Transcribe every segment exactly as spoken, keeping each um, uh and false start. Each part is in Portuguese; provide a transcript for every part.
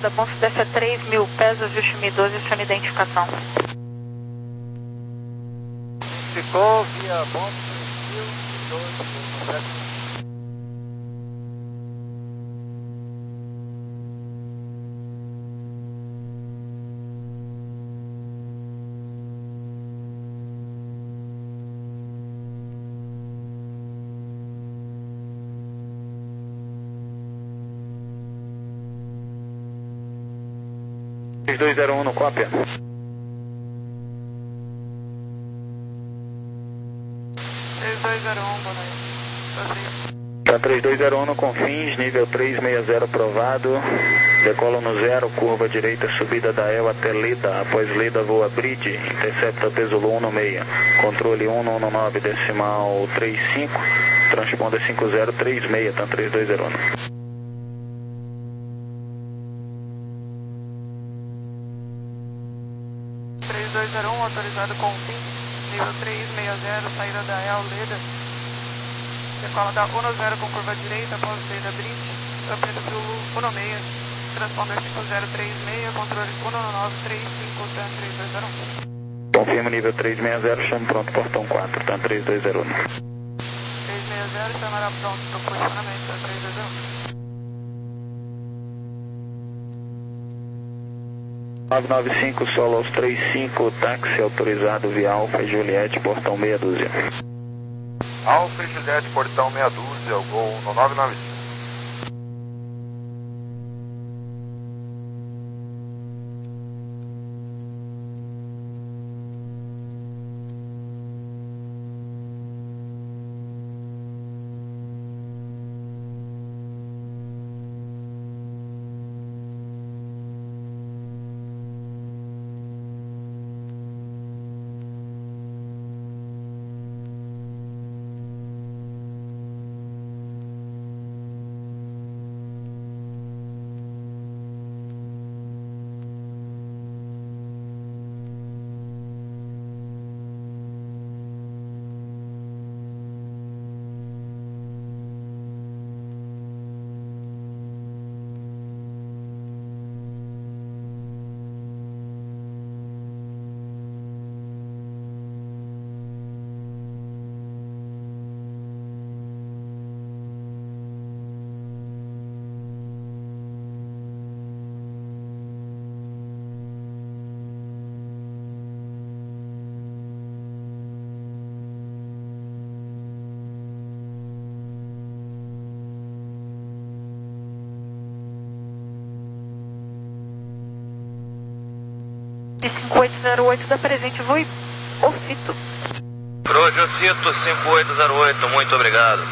Da Confidência três mil pés, ajuste M I doze, chama identificação. Ficou via bom mil doze, três dois zero um no cópia. três dois zero um, boa noite. Tá três dois zero um no Confins, nível três seis zero aprovado. Decola no zero, curva direita, subida da El até Leda. Após Leda, voa Bridge, intercepta peso um no meia. Controle um no nove, decimal três cinco. Transponda cinco zero três seis, tá três dois zero um. três dois zero um, autorizado com fim, nível três seis zero, saída da El Leda. Decola da um zero com curva direita, após Leda Bridge, amplia Zulu um seis, transponder cinco zero três seis, controle um nove três cinco, TAM três dois zero um. Confirma nível três seis zero, chama pronto, portão quatro, TAM três dois zero um. três seis zero, chamará pronto para o posicionamento, TAM três dois zero um. nove nove cinco, solo aos três cinco, táxi autorizado via Alfa e Juliette, portão meia dúzia. Alfa e Juliette, portão meia dúzia, o gol no nove nove cinco. cinco oito zero oito da presente, voo Ofito. Croze Ofito cinco oito zero oito, muito obrigado.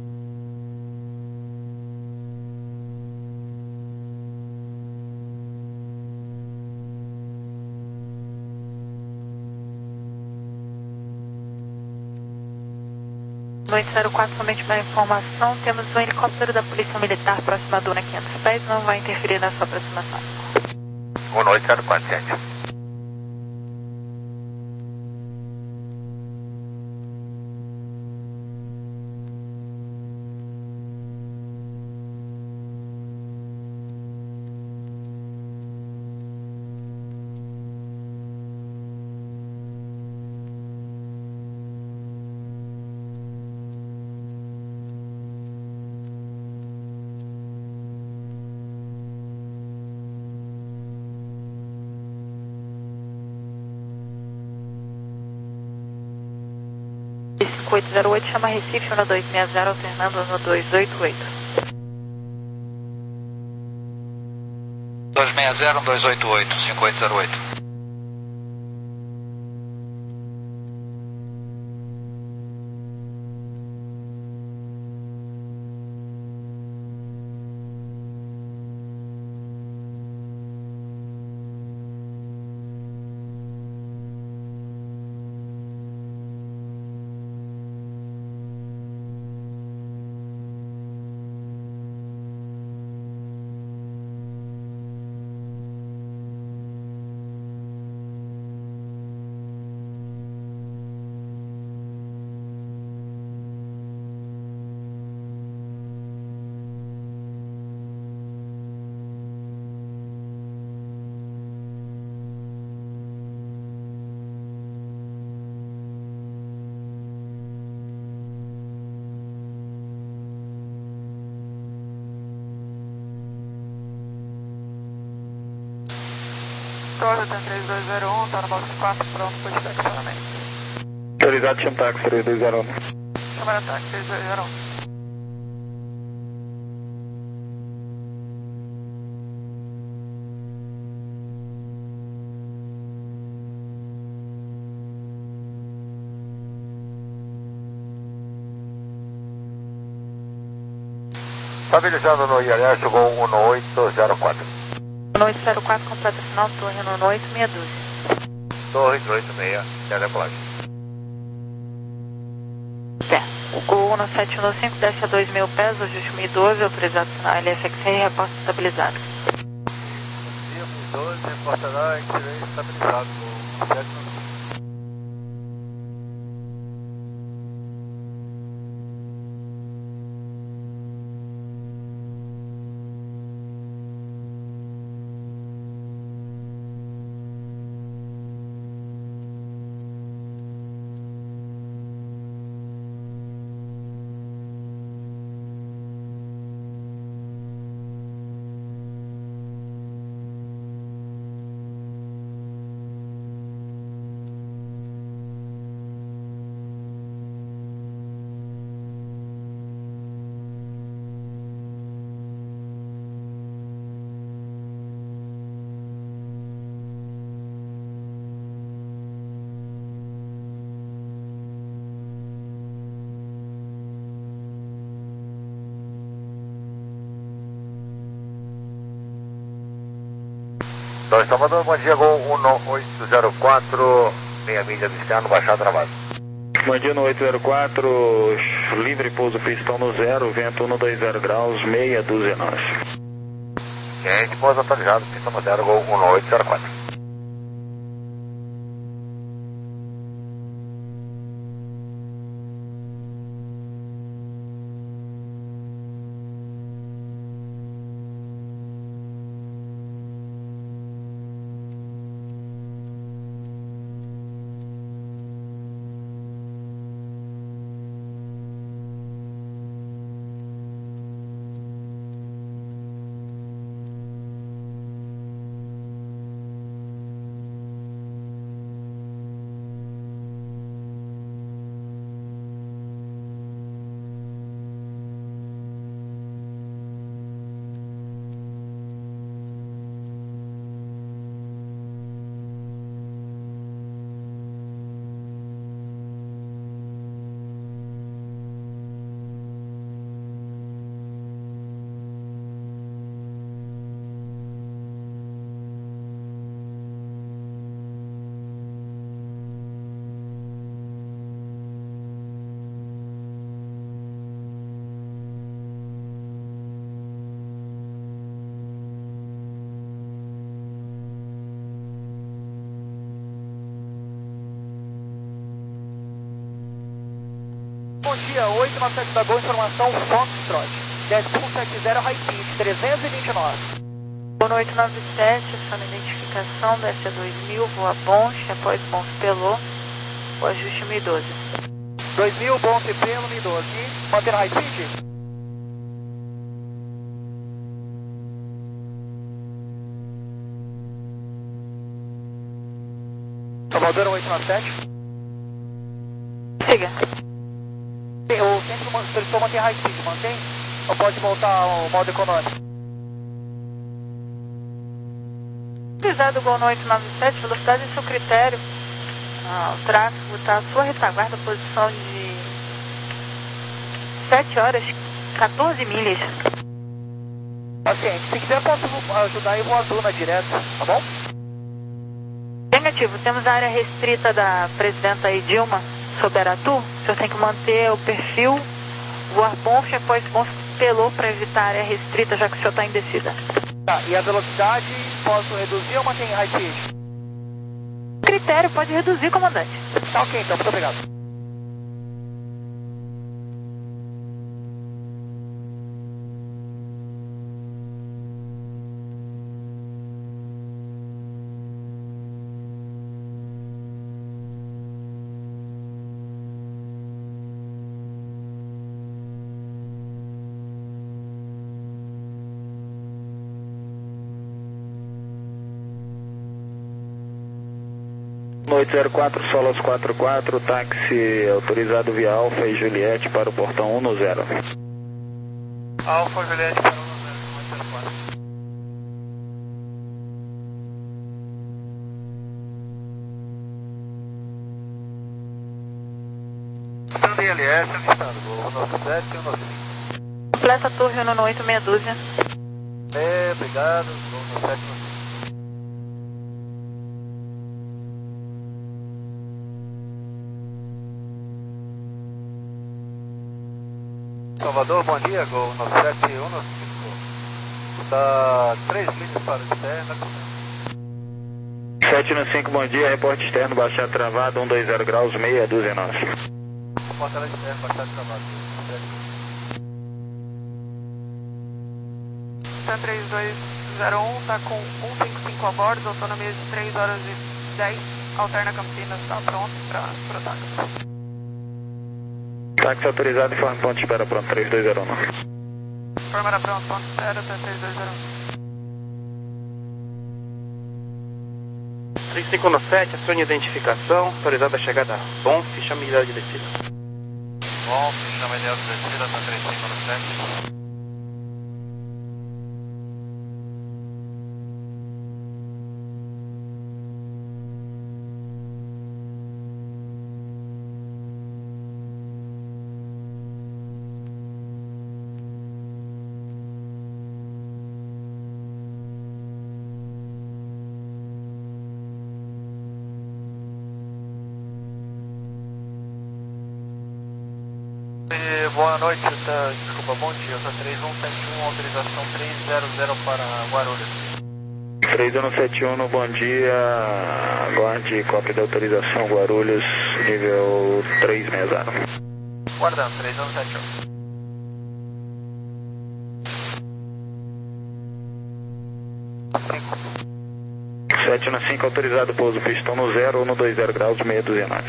Noite zero quatro, somente uma informação, temos um helicóptero da Polícia Militar próximo à Duna quinhentos pés, não vai interferir na sua aproximação. Boa noite, zero quatro sete. cinco oito zero oito, chama Recife um dois seis zero, alternando no dois oito oito. dois seis zero, dois oito oito, cinco oito zero oito. Torre, tem três dois zero um, tá no box quatro, pronto para chegar equipamento. Autorizado, chama táxi três dois zero um. Chama ataque três dois zero um. Estabilizando no I L S, voo um oito zero quatro. um oito zero quatro, completa final, torre no oito meia dúzia. Torre oito seis, tem a decolagem. Certo. O Gol no sete um cinco, desce a dois mil pés, ajuste mil e doze, autorizado sinal L F X R, reporte estabilizado. mil e doze, reportará, X-Ray estabilizado, voo sete um cinco. Então, está mandando bom dia, Gol um oito zero quatro, meia milha do externo, baixado travado. Bom dia no oito zero quatro, livre pouso pistão no zero, vento um dois zero graus, meia dúzia nós. Gente, pouso atualizado, pistão no zero, Gol um oito zero quatro. Bom dia, oito nove sete da Gol, informação Foxtrot. dez ponto sete zero, high speed, trezentos e vinte e nove. Gol oito nove sete, aciona identificação, desce a dois mil, voa Bonche, após Bonche Pelô, o ajuste mil e doze. dois mil, bom C P, mil e doze. Manter high speed? Salvador oito nove sete. Siga. O centro solicitou manter high speed, mantém? Ou pode voltar ao modo econômico? Utilizado o Gol no oito nove sete, velocidade é seu critério. Ah, o tráfego está à sua retaguarda, posição de sete horas, quatorze milhas. Paciente, se quiser posso ajudar eu vou azul na direto, tá bom? Negativo, temos a área restrita da presidenta aí, Dilma, sobre Aratu. O senhor tem que manter o perfil, voar Bonche após Bonche Pelô para evitar a área restrita, já que o senhor está em descida. Tá, e a velocidade posso reduzir ou manter em high speed? Critério, pode reduzir, comandante. Tá ok então, muito obrigado. oito zero quatro, Solas quatro quatro, táxi autorizado via Alfa e Juliette para o portão um no zero. Alfa, Juliette para um no zero, oito zero quatro. Estando em L S, avistado, voo nove sete e nove cinco. Completa a torre Uno oito, meia dúzia. É, obrigado, voo nove sete nove cinco. Salvador, bom dia, Gol nove sete um nove cinco. Está três milhas para o externo. sete no cinco, bom dia, reporte externo, baixar travado, um dois zero graus, meia dúzia nós. Porta externo, baixar travado. Stan três dois zero um, está com cento e cinquenta e cinco a bordo, autonomia de três horas e dez, alterna Campinas, está pronto para o táxi. Táxi autorizado, informe ponto de espera pronto, três dois zero um. Informará pronto, ponto de espera até três dois zero um. três cinco um sete, acione identificação, autorizada a chegada. Bom, ficha milhar de descida. Bom, ficha milhar de descida, está três cinco um sete. Boa noite, tá, desculpa, bom dia, tá três um sete um, autorização três zero zero para Guarulhos. três um sete um, bom dia, aguarde cópia da autorização Guarulhos, nível três seis zero. Guardando, três um sete um. cinco. sete no cinco, autorizado pouso pistão no zero, um dois zero graus, meia dúzia nove.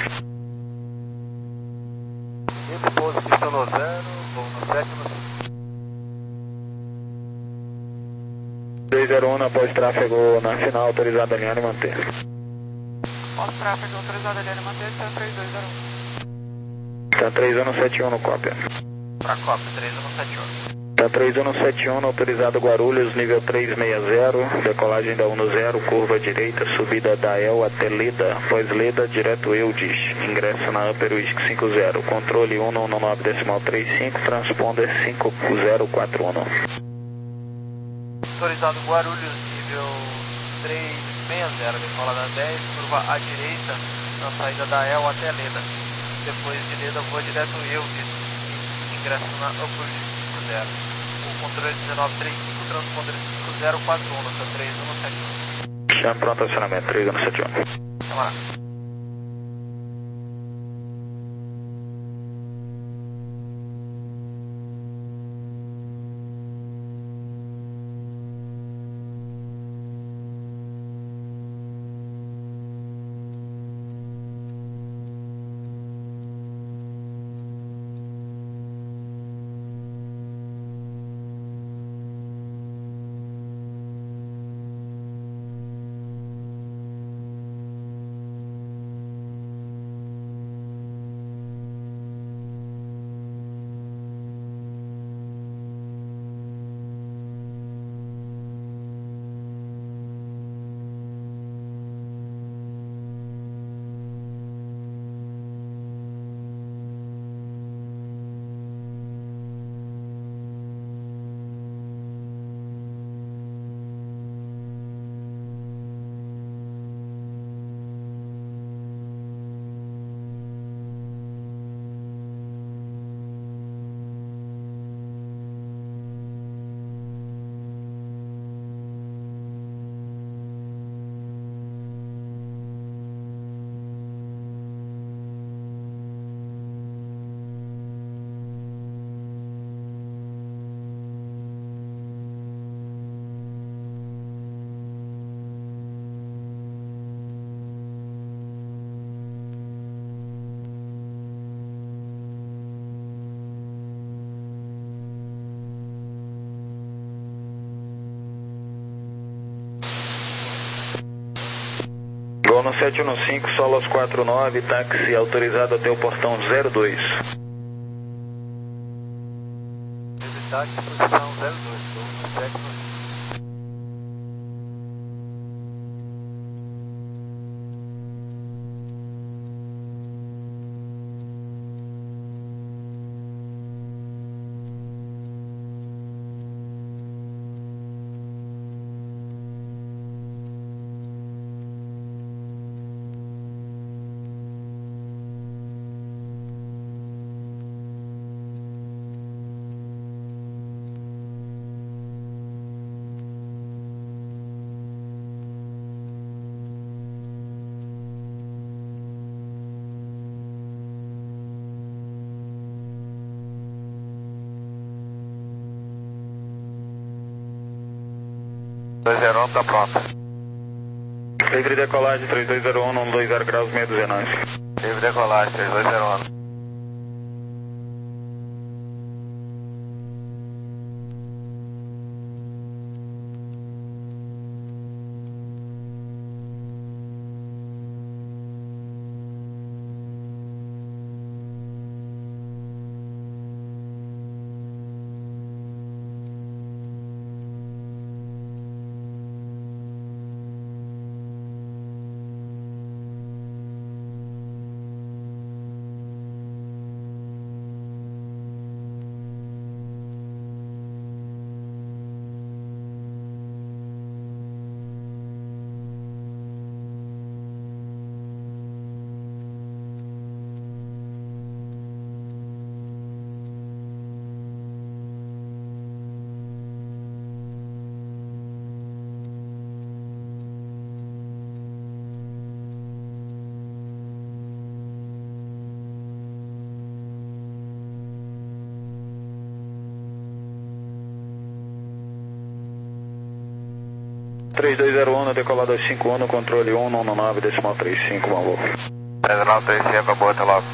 Esse pouso pistão no zero, voo no sete no cinco. dois zero um, após tráfego na final, autorizado alinhar e manter. Após tráfego autorizado alinhar e manter, Stan três dois zero um. Tá três um sete um no cópia. Para cópia, três um sete um. Tá três um sete um, autorizado Guarulhos, nível três seis zero, decolagem da um no zero, curva direita, subida da El até Leda, após Leda, direto Eudes, ingresso na Upper Whisky cinco zero, controle um um nove decimal trinta e cinco, transponder cinco zero quatro um. Autorizado Guarulhos, nível três seis zero, decola da dez, curva à direita, na saída da El até Leda. Depois de Leda, voa direto Eudes, ingresso na Upper Whisky cinco zero. O controle dezenove trinta e cinco, transponder cinco zero quatro um, tá três um sete um. Chama pronto acionamento, três um sete um. Camarada. Gol no sete um cinco, Solos quatro nove, táxi autorizado até o portão zero dois. Táxi, posição zero dois, gol no sete um cinco. dois zero um, tá pronto. Livre decolagem três dois zero um, dois zero graus, meia dúzia nove. Livre decolagem três dois zero um. três dois zero um, decolado dois cinco um, controle um um nove, decimal três cinco, Mambo. três nove três cinco, boa, até logo.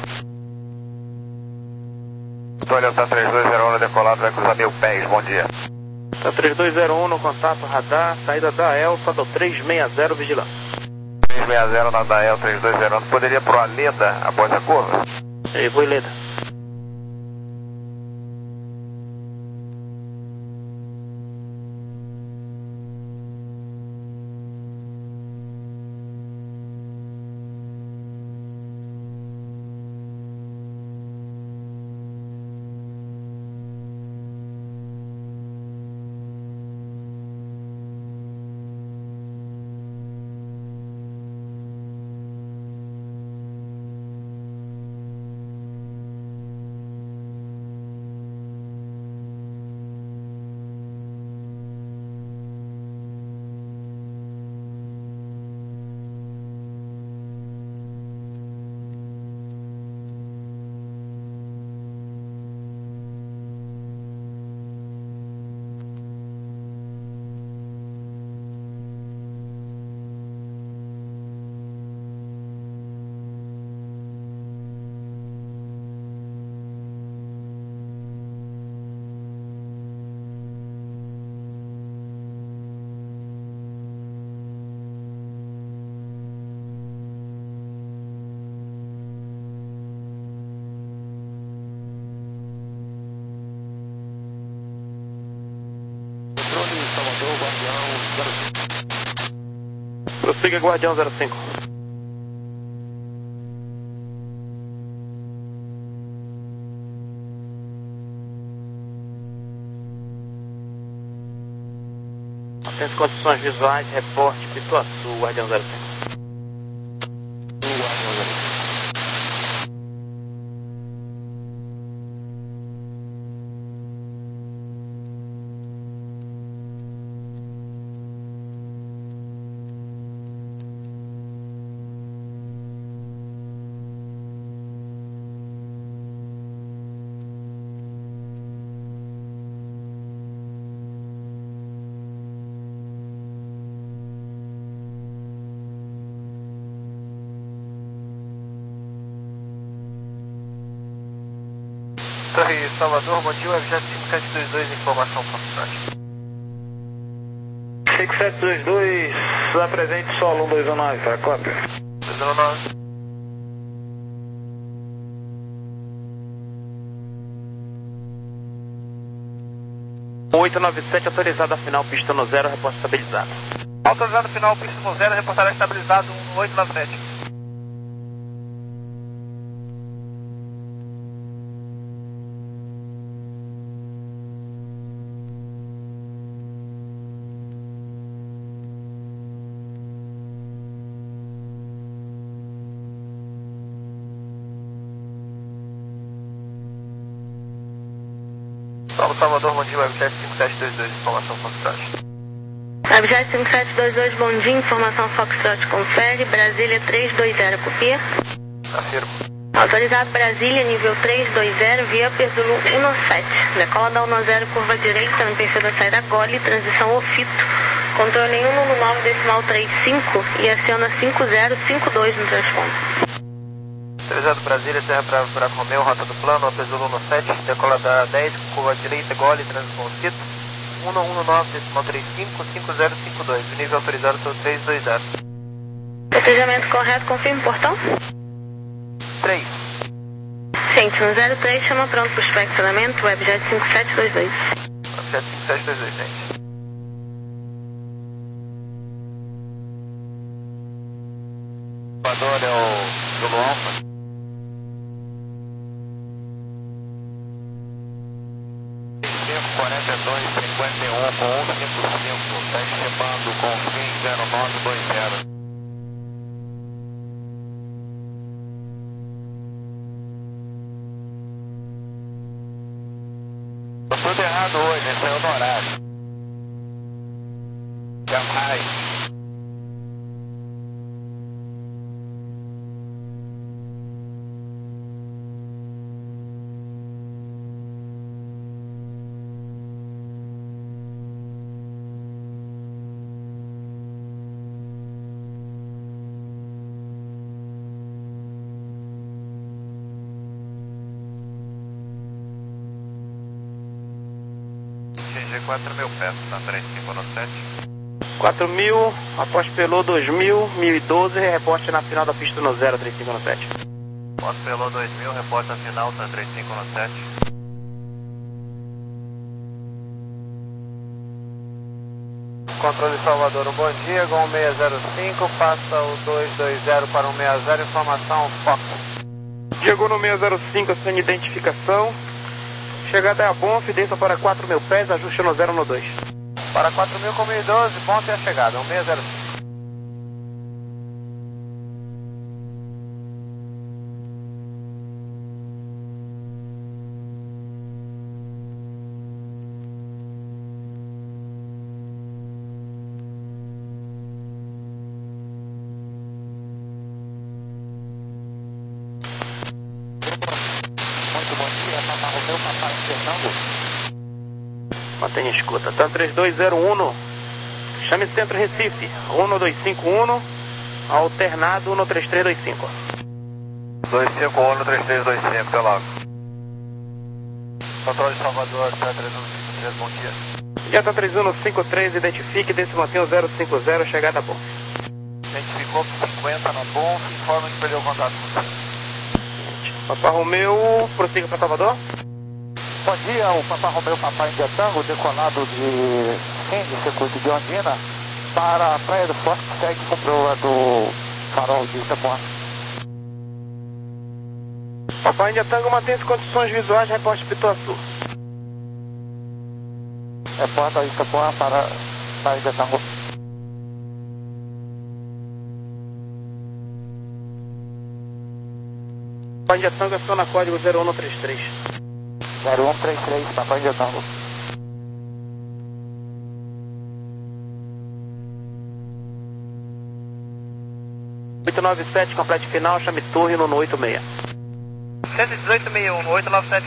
Estou orientando três dois zero um, decolado, vai cruzar mil pés, bom dia. Tá três dois zero um no contato, radar, saída da E L, saldo três seis zero, vigilância. três seis zero na D A E L três dois zero um, poderia ir pro Aleda após a curva? Ei, vou Leda. Prossiga, Guardião zero cinco. Atento condições visuais, reporte Pituaçu, Guardião zero cinco. Torre Salvador, bom dia, o F J cinco sete dois dois, informação para o cinco sete dois dois, Está presente solo um dois um nove, para cópia. dois um nove. oito nove sete autorizado a final, pista no zero, reposta estabilizado. Autorizado final, pista no zero, reportagem estabilizado no oito nove sete. Paulo Salvador, bom dia, webjet cinco sete dois dois, informação Foxtrot. Webjet cinco sete dois dois, bom dia, informação Foxtrot confere, Brasília três dois zero, copia. Afirmo. Autorizado Brasília, nível três dois zero, via Zulu um sete. Decola da um zero, curva direita, no perfil da saída Gole, transição Ofito. Controle um no nove decimal três cinco e aciona cinco zero cinco dois no transponto. Autorizado Brasília, Serra Bravo, Buraco Romeu, rota do plano, Zulu um sete, decola da dez, curva direita, Gole, transição Ofito. um um nove decimal três cinco, cinco zero cinco dois, o nível autorizado foi três dois zero. Procedimento correto, confirme o portão. três. Ciente um zero três, chama pronto para o inspecionamento, Webjet cinco sete dois dois. Webjet cinco sete dois dois, gente. O Equador é o Zulu Alfa. quarenta e dois, cinquenta e um com cento e cinquenta e cinco, está estimando com fim zero nove dois zero. Tô tudo errado hoje, esse é o no horário. Jamais. quatro mil pés, tá três cinco sete. quatro mil, após pelô dois mil, mil e doze, reposte na final da pista no zero, três cinco sete. Após pelô dois mil, reposte na final, tá três cinco sete. Controle Salvador, um bom dia, Gol seis zero cinco, passa o dois dois zero para o seis zero, informação Fox. Chegou no seis zero cinco sem identificação. Chegada é a Bonf, desça para quatro mil pés, ajuste no zero no dois. Para quatro mil com mil e doze, Bonf é a chegada, um seis zero cinco. Mantenha escuta. Tá três dois zero um. Chame Centro Recife. um dois cinco um. Alternado um três três dois cinco. dois cinco um três três dois cinco, até logo. Controle Salvador, T três um cinco três, bom dia. Delta três um cinco três, identifique, desse mantenha o zero cinco zero, chegada a Bonf. Identificou com cinquenta na Bonf, informa que perdeu o contato com você. Papa Romeu, prossiga para Salvador. Bom dia, o Papa Romeu Papai India Tango, decolado de Sim, circuito de Ondina, para a Praia do Forte, segue com proa do farol de Itapuã. Papai India Tango, mantém-se condições visuais, reporte Pituaçu. Reporta Itapuã para Praia India Tango. Papai India Tango, aciona código zero um três três. zero um três três, Papai India Tango. oito nove sete, complete final, chame torre no oito seis. cento e dezoito sessenta e um, oito nove sete.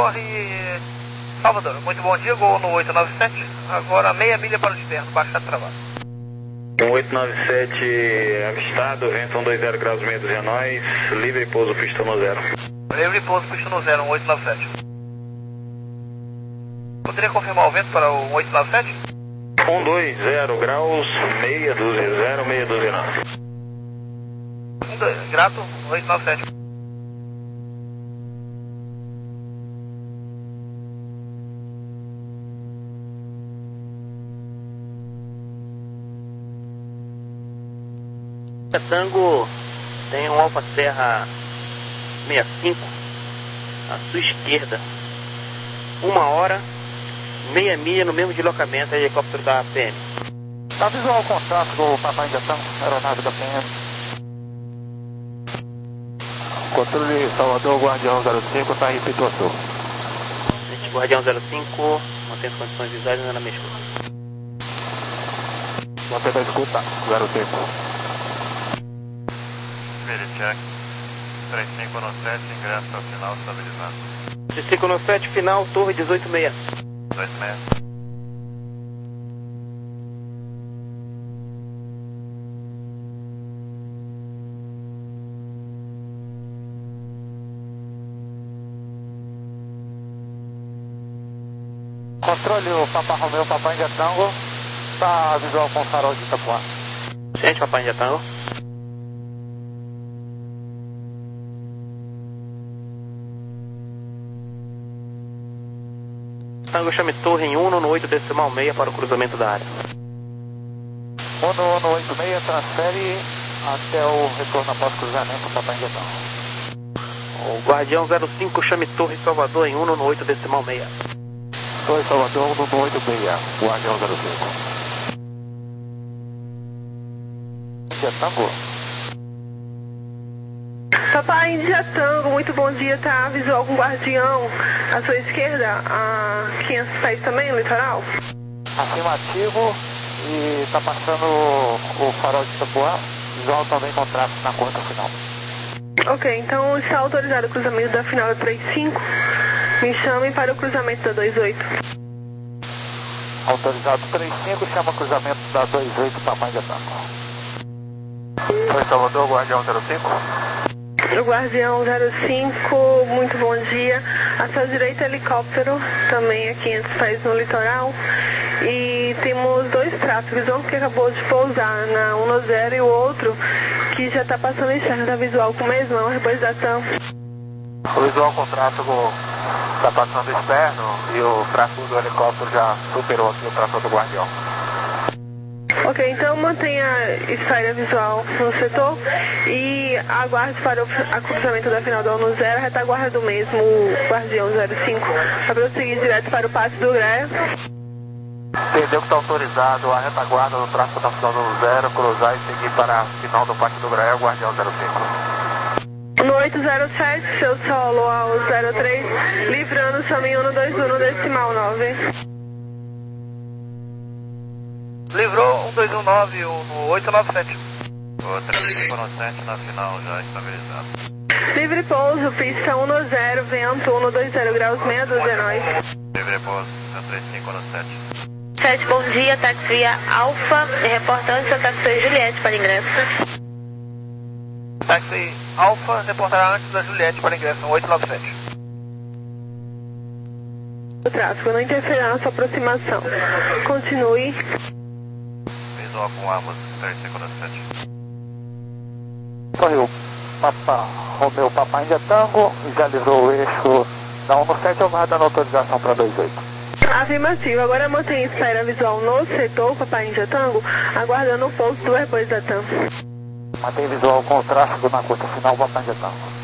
corre Salvador. Muito bom dia, gol no oito nove sete. Agora meia milha para o externo, baixa travado. oito nove sete avistado, vento cento e vinte graus meia dúzia nós, livre pouso, pista no zero. Livre pouso, pista no zero, um oito nove sete. Poderia confirmar o vento para o oito nove sete? cento e vinte graus, meia dúzia, zero, meia dúzia não. Grato, oito nove sete. Tango tem um Alfa Serra sessenta e cinco à sua esquerda. Uma hora, meia milha no mesmo deslocamento, é helicóptero da P M. Tá visual o contato do Papai India Tango, aeronave da P M. Controle Salvador, Guardião zero cinco, tá em situação. Gente, Guardião zero cinco, mantém as condições visuais ainda na minha escuta. Mantém da escuta, zero cinco. Check. três cinco no sete, ingresso ao final estabilizado. três cinco no sete, final, torre dezoito seis. dezoito seis. Controle o Papa Romeu, Papai India Tango, tá visual com o farol de Itapuã. Gente, Papai India Tango. Tango chame torre em um no oito decimal seis para o cruzamento da área. um no oito seis, transfere até o retorno após cruzamento, Papai India Tango. O Guardião zero cinco chame torre Salvador em um no oito decimal seis. Torre Salvador, um no oito seis, Guardião zero cinco. India Tango. Papai India Tango, muito bom dia, tá? Visual com Guardião à sua esquerda, a quinhentos pés também, no litoral? Afirmativo e tá passando o, o farol de Itapuã, visual também com tráfego na conta final. Ok, então está autorizado o cruzamento da final da três cinco, me chamem para o cruzamento da dois oito. Autorizado três cinco, chama cruzamento da dois oito, Papai India Tango. Torre Salvador, Guardião zero cinco. O Guardião zero cinco, muito bom dia. À sua direita, helicóptero, também a quinhentos pés no litoral. E temos dois tráfegos, um que acabou de pousar na um no zero e o outro que já está passando externo da visual com o mesmo, depois da TAM. O visual com tráfego está passando externo e o tráfego do helicóptero já superou aqui o tráfego do Guardião. Ok, então mantenha a espera visual no setor e aguarde para o a cruzamento da final do um no zero, a retaguarda do mesmo, o Guardião zero cinco, para prosseguir direto para o Pátio do Greia. Entendeu que está autorizado a retaguarda do tráfego da final do um no zero, cruzar e seguir para a final do Pátio do Greia, Guardião zero cinco. No oito zero sete, seu solo ao zero três, livrando o caminho no dois um no decimal nove. Livrou um dois um nove no oito nove sete. O três cinco no sete na final já estabilizado. Livre pouso, pista um no zero, vento um no dois zero graus, meia dúzia nós. Livre pouso, três cinco no sete. sete, bom dia, táxi via Alfa, reportando seu táxi Juliette para ingresso. Táxi Alfa reportará antes da Juliette para ingresso, oito nove sete. O tráfego não interferirá na sua aproximação. Continue. Visual com Amos, três cinco no sete. Correu Papa Romeu, Papai India Tango, já livrou o eixo da um no sete, aguardando autorização para dois oito. Afirmativo, agora mantenha espera visual no setor, Papai India Tango, aguardando o pouso do Airbus da TAM. Mantém visual com o tráfego na curta final, Papai India Tango.